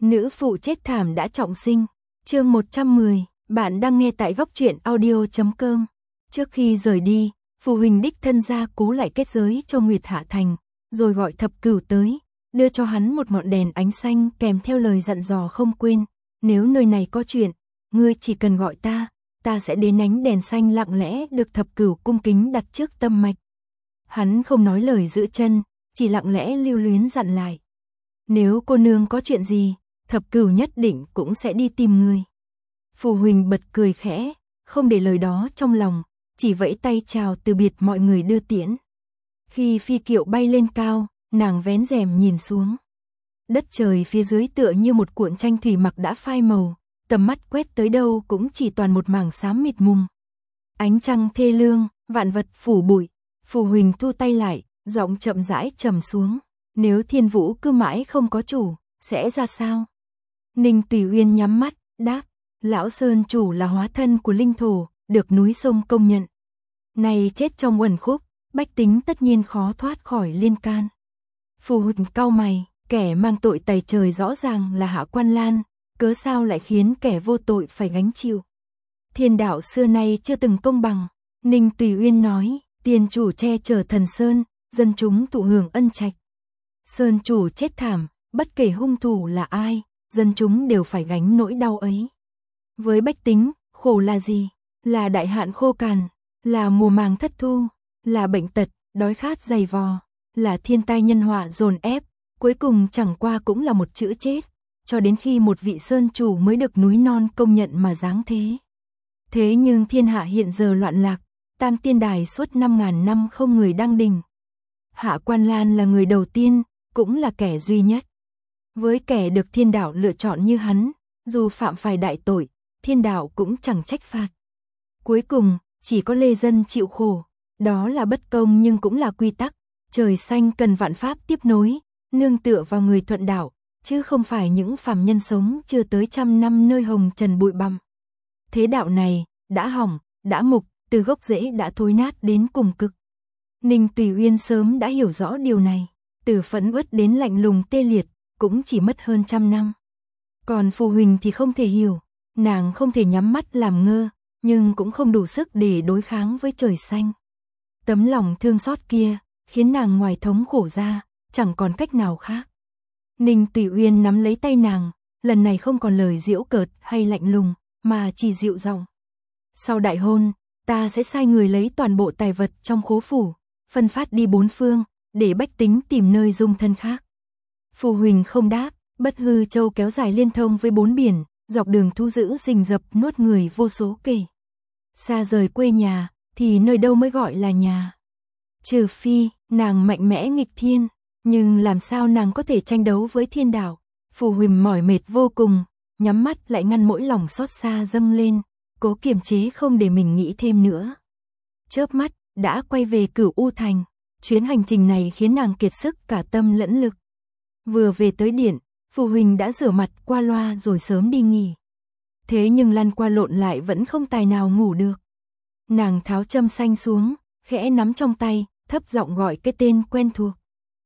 Nữ phụ chết thảm đã trọng sinh. Chương 110, bạn đang nghe tại góc truyện audio.com. Trước khi rời đi, Phù Huỳnh đích thân ra cố lại kết giới cho Nguyệt Hạ Thành, rồi gọi Thập Cửu tới, đưa cho hắn một ngọn đèn ánh xanh kèm theo lời dặn dò không quên, nếu nơi này có chuyện, ngươi chỉ cần gọi ta sẽ đến ánh đèn xanh lặng lẽ được Thập Cửu cung kính đặt trước tâm mạch. Hắn không nói lời giữ chân, chỉ lặng lẽ lưu luyến dặn lại. Nếu cô nương có chuyện gì, Thập Cửu nhất định cũng sẽ đi tìm ngươi. Phù Huỳnh bật cười khẽ, không để lời đó trong lòng, chỉ vẫy tay chào từ biệt mọi người đưa tiễn. Khi phi kiệu bay lên cao, nàng vén rèm nhìn xuống. Đất trời phía dưới tựa như một cuộn tranh thủy mặc đã phai màu, tầm mắt quét tới đâu cũng chỉ toàn một mảng xám mịt mùng. Ánh trăng thê lương, vạn vật phủ bụi. Phù Huỳnh thu tay lại, giọng chậm rãi trầm xuống. Nếu Thiên Vũ cứ mãi không có chủ, sẽ ra sao? Ninh Tùy Uyên nhắm mắt, đáp, lão sơn chủ là hóa thân của linh thổ, được núi sông công nhận. Này chết trong uẩn khúc, bách tính tất nhiên khó thoát khỏi liên can. Phù Huỳnh cau mày, kẻ mang tội tày trời rõ ràng là Hạ Quan Lan, cớ sao lại khiến kẻ vô tội phải gánh chịu? Thiên đạo xưa nay chưa từng công bằng. Ninh Tùy Uyên nói, tiền chủ che chở thần sơn, dân chúng thụ hưởng ân trạch. Sơn chủ chết thảm, bất kể hung thủ là ai, dân chúng đều phải gánh nỗi đau ấy. Với bách tính, khổ là gì? Là đại hạn khô cằn, là mùa màng thất thu, là bệnh tật, đói khát dày vò, là thiên tai nhân họa dồn ép, cuối cùng chẳng qua cũng là một chữ chết, cho đến khi một vị sơn chủ mới được núi non công nhận mà giáng thế. Thế nhưng thiên hạ hiện giờ loạn lạc, Tam Tiên Đài suốt 5.000 năm không người đăng đình. Hạ Quan Lan là người đầu tiên, cũng là kẻ duy nhất. Với kẻ được thiên đạo lựa chọn như hắn, dù phạm phải đại tội, thiên đạo cũng chẳng trách phạt. Cuối cùng, chỉ có lê dân chịu khổ, đó là bất công nhưng cũng là quy tắc. Trời xanh cần vạn pháp tiếp nối, nương tựa vào người thuận đạo, chứ không phải những phàm nhân sống chưa tới 100 năm nơi hồng trần bụi bặm. Thế đạo này, đã hỏng, đã mục, từ gốc rễ đã thối nát đến cùng cực. Ninh Tùy Uyên sớm đã hiểu rõ điều này, từ phẫn uất đến lạnh lùng tê liệt, cũng chỉ mất hơn 100 năm. Còn Phù Huỳnh thì không thể hiểu, nàng không thể nhắm mắt làm ngơ, nhưng cũng không đủ sức để đối kháng với trời xanh. Tấm lòng thương xót kia, khiến nàng ngoài thống khổ ra, chẳng còn cách nào khác. Ninh Tùy Uyên nắm lấy tay nàng, lần này không còn lời giễu cợt hay lạnh lùng, mà chỉ dịu giọng. Sau đại hôn, ta sẽ sai người lấy toàn bộ tài vật trong khố phủ, phân phát đi 4 phương, để bách tính tìm nơi dung thân khác. Phù Huỳnh không đáp, Bất Hư Châu kéo dài liên thông với 4 biển, dọc đường thu giữ rình rập nuốt người vô số kể. Xa rời quê nhà, thì nơi đâu mới gọi là nhà? Trừ phi, nàng mạnh mẽ nghịch thiên, nhưng làm sao nàng có thể tranh đấu với thiên đạo? Phù Huỳnh mỏi mệt vô cùng, nhắm mắt lại ngăn mỗi lòng xót xa dâng lên, cố kiềm chế không để mình nghĩ thêm nữa. Chớp mắt, đã quay về Cửu U Thành. Chuyến hành trình này khiến nàng kiệt sức cả tâm lẫn lực. Vừa về tới điện, Phù Huỳnh đã rửa mặt qua loa rồi sớm đi nghỉ. Thế nhưng lăn qua lộn lại vẫn không tài nào ngủ được. Nàng tháo châm xanh xuống, khẽ nắm trong tay, thấp giọng gọi cái tên quen thuộc.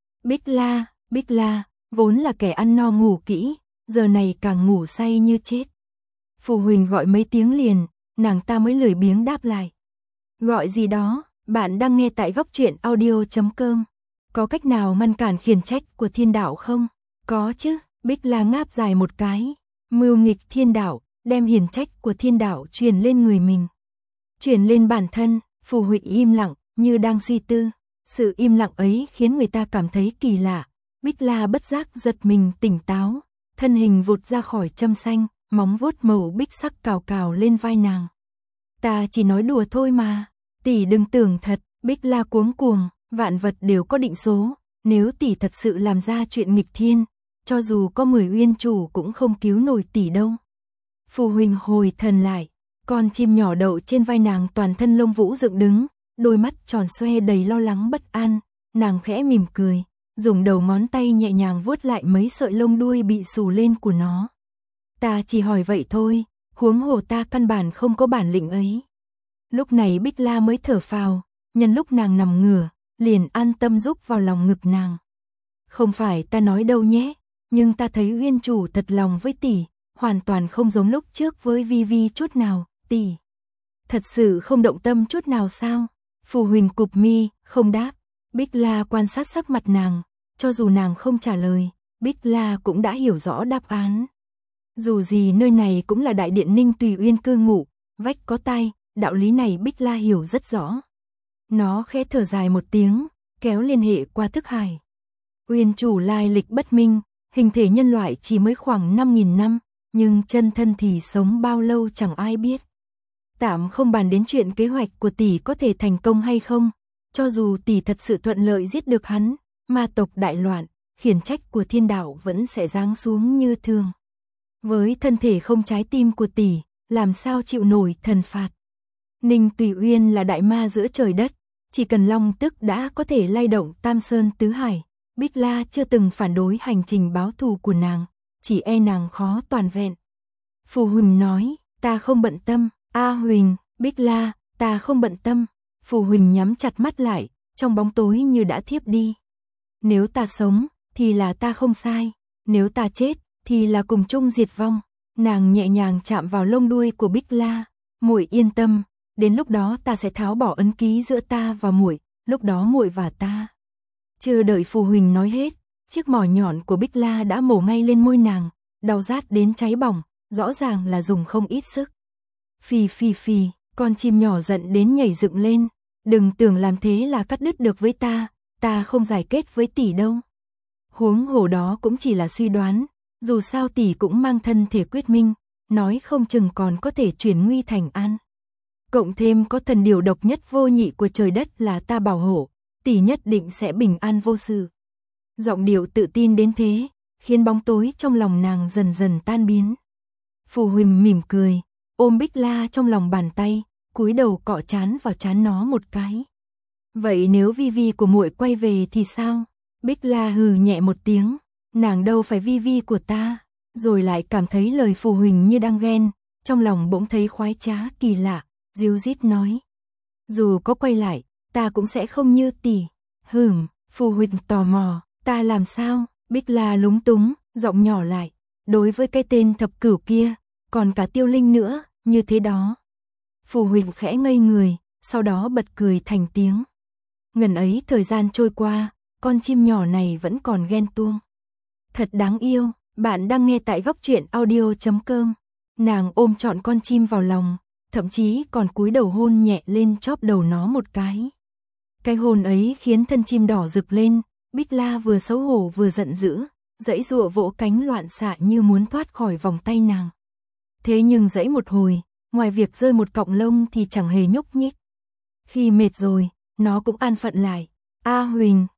Bích La, vốn là kẻ ăn no ngủ kỹ, giờ này càng ngủ say như chết. Phù Huỳnh gọi mấy tiếng liền, nàng ta mới lười biếng đáp lại. Gọi gì đó, bạn đang nghe tại góc truyện audio.com. Có cách nào ngăn cản khiển trách của thiên đạo không? Có chứ, Bích La ngáp dài một cái. Mưu nghịch thiên đạo, đem hiển trách của thiên đạo truyền lên người mình. Truyền lên bản thân, Phù Huỳnh im lặng, như đang suy tư. Sự im lặng ấy khiến người ta cảm thấy kỳ lạ. Bích La bất giác giật mình tỉnh táo, thân hình vụt ra khỏi châm xanh, móng vuốt màu bích sắc cào cào lên vai nàng. Ta chỉ nói đùa thôi mà, tỷ đừng tưởng thật. Bích La cuống cuồng, vạn vật đều có định số, nếu tỷ thật sự làm ra chuyện nghịch thiên, cho dù có 10 uyên chủ cũng không cứu nổi tỷ đâu. Phù Huỳnh hồi thần lại, con chim nhỏ đậu trên vai nàng toàn thân lông vũ dựng đứng, đôi mắt tròn xoe đầy lo lắng bất an, nàng khẽ mỉm cười, dùng đầu ngón tay nhẹ nhàng vuốt lại mấy sợi lông đuôi bị xù lên của nó. Ta chỉ hỏi vậy thôi, huống hồ ta căn bản không có bản lĩnh ấy. Lúc này Bích La mới thở phào, nhân lúc nàng nằm ngửa, liền an tâm rúc vào lòng ngực nàng. Không phải ta nói đâu nhé, nhưng ta thấy Uyên chủ thật lòng với tỷ, hoàn toàn không giống lúc trước với Vi Vi chút nào, tỷ. Thật sự không động tâm chút nào sao? Phù Huỳnh cụp mi, không đáp. Bích La quan sát sắc mặt nàng, cho dù nàng không trả lời, Bích La cũng đã hiểu rõ đáp án. Dù gì nơi này cũng là đại điện Ninh Tùy Uyên cư ngụ, vách có tai, đạo lý này Bích La hiểu rất rõ. Nó khẽ thở dài một tiếng, kéo liên hệ qua thức hải. Uyên chủ lai lịch bất minh, hình thể nhân loại chỉ mới khoảng 5.000 năm, nhưng chân thân thì sống bao lâu chẳng ai biết. Tạm không bàn đến chuyện kế hoạch của tỷ có thể thành công hay không, cho dù tỷ thật sự thuận lợi giết được hắn, ma tộc đại loạn, khiển trách của thiên đạo vẫn sẽ giáng xuống như thường. Với thân thể không trái tim của tỷ, làm sao chịu nổi thần phạt. Ninh Tùy Uyên là đại ma giữa trời đất, chỉ cần long tức đã có thể lay động tam sơn tứ hải. Bích La chưa từng phản đối hành trình báo thù của nàng, chỉ e nàng khó toàn vẹn. Phù Huỳnh nói, ta không bận tâm. A Huỳnh, Bích La, ta không bận tâm. Phù Huỳnh nhắm chặt mắt lại, trong bóng tối như đã thiếp đi. Nếu ta sống, thì là ta không sai. Nếu ta chết, thì là cùng chung diệt vong. Nàng nhẹ nhàng chạm vào lông đuôi của Bích La. Muội yên tâm, đến lúc đó ta sẽ tháo bỏ ấn ký giữa ta và muội, lúc đó muội và ta. Chưa đợi Phù Huỳnh nói hết, chiếc mỏ nhọn của Bích La đã mổ ngay lên môi nàng, đau rát đến cháy bỏng, rõ ràng là dùng không ít sức. Phì phì phì, con chim nhỏ giận đến nhảy dựng lên, đừng tưởng làm thế là cắt đứt được với ta không giải kết với tỷ đâu. Huống hồ đó cũng chỉ là suy đoán, dù sao tỷ cũng mang thân thể quyết minh, nói không chừng còn có thể chuyển nguy thành an. Cộng thêm có thần điều độc nhất vô nhị của trời đất là ta bảo hộ, tỷ nhất định sẽ bình an vô sự. Giọng điệu tự tin đến thế, khiến bóng tối trong lòng nàng dần dần tan biến. Phù Huỳnh mỉm cười, ôm Bích La trong lòng bàn tay, cúi đầu cọ trán vào trán nó một cái. Vậy nếu Vi Vi của muội quay về thì sao? Bích La hừ nhẹ một tiếng, nàng đâu phải Vi Vi của ta, rồi lại cảm thấy lời Phù Huỳnh như đang ghen, trong lòng bỗng thấy khoái trá kỳ lạ, díu dít nói. Dù có quay lại, ta cũng sẽ không như tỷ. Phù Huỳnh tò mò, ta làm sao? Bích La lúng túng, giọng nhỏ lại, đối với cái tên thập cửu kia, còn cả Tiêu Linh nữa, như thế đó. Phù Huỳnh khẽ ngây người, sau đó bật cười thành tiếng. Ngần ấy thời gian trôi qua, con chim nhỏ này vẫn còn ghen tuông. Thật đáng yêu, bạn đang nghe tại Góc Truyện Audio.com. Nàng ôm trọn con chim vào lòng, thậm chí còn cúi đầu hôn nhẹ lên chóp đầu nó một cái. Cái hôn ấy khiến thân chim đỏ rực lên, Bích La vừa xấu hổ vừa giận dữ, giãy giụa vỗ cánh loạn xạ như muốn thoát khỏi vòng tay nàng. Thế nhưng giãy một hồi, ngoài việc rơi một cọng lông thì chẳng hề nhúc nhích. Khi mệt rồi, nó cũng an phận lại. A Huỳnh,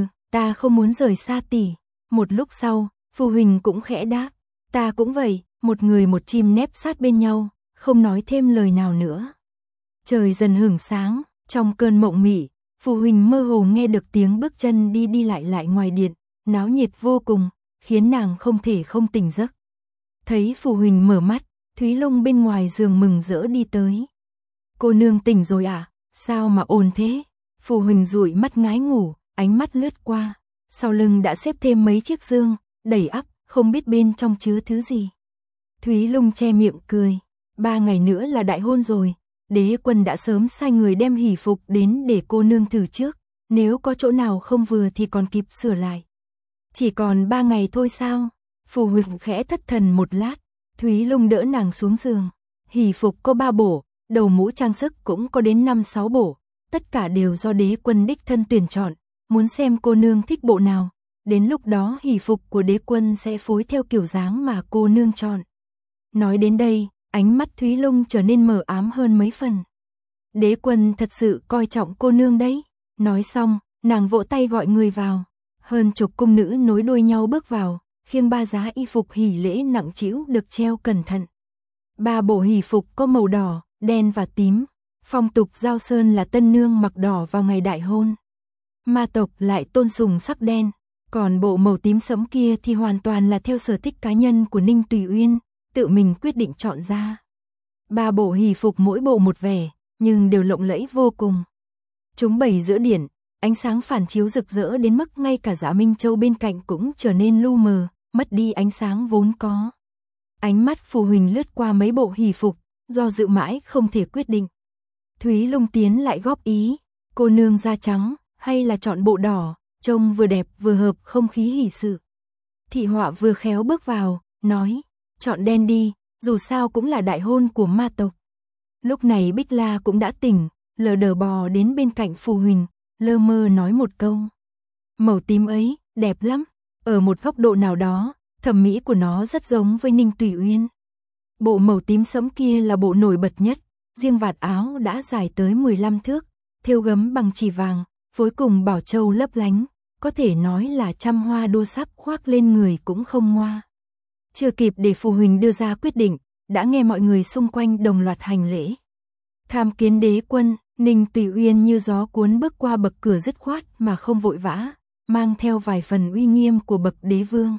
ta không muốn rời xa tỷ. Một lúc sau, Phù Huỳnh cũng khẽ đáp, ta cũng vậy, một người một chim nép sát bên nhau, không nói thêm lời nào nữa. Trời dần hửng sáng, trong cơn mộng mị, Phù Huỳnh mơ hồ nghe được tiếng bước chân đi lại ngoài điện, náo nhiệt vô cùng, khiến nàng không thể không tỉnh giấc. Thấy Phù Huỳnh mở mắt, Thúy Lung bên ngoài giường mừng rỡ đi tới. Cô nương tỉnh rồi à? Sao mà ồn thế? Phù Huỳnh dụi mắt ngái ngủ, ánh mắt lướt qua. Sau lưng đã xếp thêm mấy chiếc dương, đầy ắp, không biết bên trong chứa thứ gì. Thúy Lung che miệng cười. 3 ngày nữa là đại hôn rồi. Đế quân đã sớm sai người đem hỷ phục đến để cô nương thử trước. Nếu có chỗ nào không vừa thì còn kịp sửa lại. Chỉ còn 3 ngày thôi sao? Phù Huỳnh khẽ thất thần một lát. Thúy Lung đỡ nàng xuống giường. Hỷ phục có 3 bộ, đầu mũ trang sức cũng có đến 5-6 bộ. Tất cả đều do đế quân đích thân tuyển chọn. Muốn xem cô nương thích bộ nào. Đến lúc đó hỷ phục của đế quân sẽ phối theo kiểu dáng mà cô nương chọn. Nói đến đây, ánh mắt Thúy Lung trở nên mờ ám hơn mấy phần. Đế quân thật sự coi trọng cô nương đấy. Nói xong, nàng vỗ tay gọi người vào. Hơn chục cung nữ nối đuôi nhau bước vào, khiêng 3 giá y phục hỷ lễ nặng trĩu được treo cẩn thận. 3 bộ hỷ phục có màu đỏ, đen và tím. Phong tục Giao Sơn là tân nương mặc đỏ vào ngày đại hôn. Ma tộc lại tôn sùng sắc đen, còn bộ màu tím sẫm kia thì hoàn toàn là theo sở thích cá nhân của Ninh Tùy Uyên, tự mình quyết định chọn ra. 3 bộ hỷ phục mỗi bộ một vẻ, nhưng đều lộng lẫy vô cùng. Chúng bày giữa điện, ánh sáng phản chiếu rực rỡ đến mức ngay cả Dạ Minh Châu bên cạnh cũng trở nên lu mờ, mất đi ánh sáng vốn có. Ánh mắt Phù Huỳnh lướt qua mấy bộ hỷ phục, do dự mãi không thể quyết định. Thúy Lung tiến lại góp ý, cô nương da trắng, hay là chọn bộ đỏ, trông vừa đẹp vừa hợp không khí hỷ sự. Thị họa vừa khéo bước vào, nói, chọn đen đi, dù sao cũng là đại hôn của ma tộc. Lúc này Bích La cũng đã tỉnh, lờ đờ bò đến bên cạnh Phù Huỳnh, lơ mơ nói một câu. Màu tím ấy, đẹp lắm, ở một góc độ nào đó, thẩm mỹ của nó rất giống với Ninh Tùy Uyên. Bộ màu tím sẫm kia là bộ nổi bật nhất, riêng vạt áo đã dài tới 15 thước, thêu gấm bằng chỉ vàng, phối cùng bảo châu lấp lánh, có thể nói là trăm hoa đua sắc khoác lên người cũng không ngoa. Chưa kịp để Phù Huỳnh đưa ra quyết định, đã nghe mọi người xung quanh đồng loạt hành lễ. Tham kiến đế quân, Ninh Tùy Uyên như gió cuốn bước qua bậc cửa dứt khoát mà không vội vã, mang theo vài phần uy nghiêm của bậc đế vương.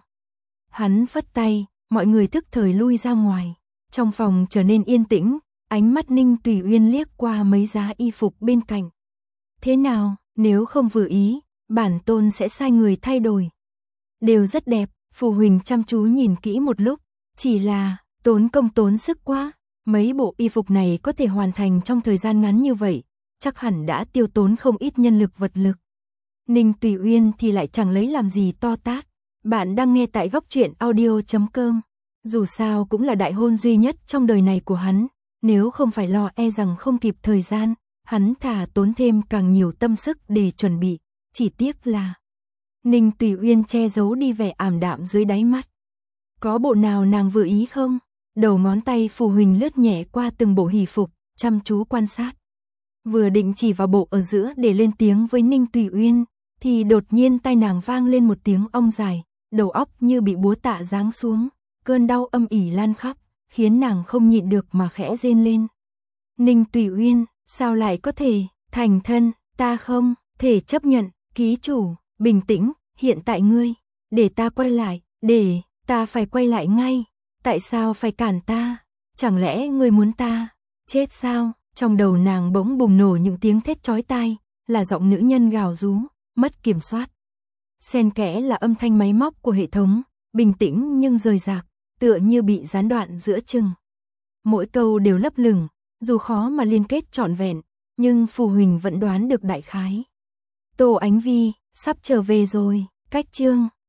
Hắn phất tay, mọi người tức thời lui ra ngoài. Trong phòng trở nên yên tĩnh, ánh mắt Ninh Tùy Uyên liếc qua mấy giá y phục bên cạnh. Thế nào, nếu không vừa ý, bản tôn sẽ sai người thay đổi. Đều rất đẹp, Phù Huỳnh chăm chú nhìn kỹ một lúc, chỉ là tốn công tốn sức quá. Mấy bộ y phục này có thể hoàn thành trong thời gian ngắn như vậy, chắc hẳn đã tiêu tốn không ít nhân lực vật lực. Ninh Tùy Uyên thì lại chẳng lấy làm gì to tát. Bạn đang nghe tại góc truyện audio.com. Dù sao cũng là đại hôn duy nhất trong đời này của hắn, nếu không phải lo e rằng không kịp thời gian, hắn thà tốn thêm càng nhiều tâm sức để chuẩn bị, chỉ tiếc là... Ninh Tùy Uyên che giấu đi vẻ ảm đạm dưới đáy mắt. Có bộ nào nàng vừa ý không? Đầu ngón tay Phù Huỳnh lướt nhẹ qua từng bộ hỷ phục, chăm chú quan sát. Vừa định chỉ vào bộ ở giữa để lên tiếng với Ninh Tùy Uyên, thì đột nhiên tai nàng vang lên một tiếng ong dài, đầu óc như bị búa tạ giáng xuống, cơn đau âm ỉ lan khắp, khiến nàng không nhịn được mà khẽ rên lên. Ninh Tùy Uyên, sao lại có thể, thành thân, ta không thể chấp nhận, ký chủ, bình tĩnh, hiện tại ngươi, để ta quay lại, để ta phải quay lại ngay, tại sao phải cản ta, chẳng lẽ ngươi muốn ta chết sao? Trong đầu nàng bỗng bùng nổ những tiếng thét chói tai, là giọng nữ nhân gào rú, mất kiểm soát. Xen kẽ là âm thanh máy móc của hệ thống, bình tĩnh nhưng rời rạc, tựa như bị gián đoạn giữa chừng. Mỗi câu đều lấp lửng, dù khó mà liên kết trọn vẹn, nhưng Phù Huỳnh vẫn đoán được đại khái. Tô Ánh Vi, sắp trở về rồi, cách chương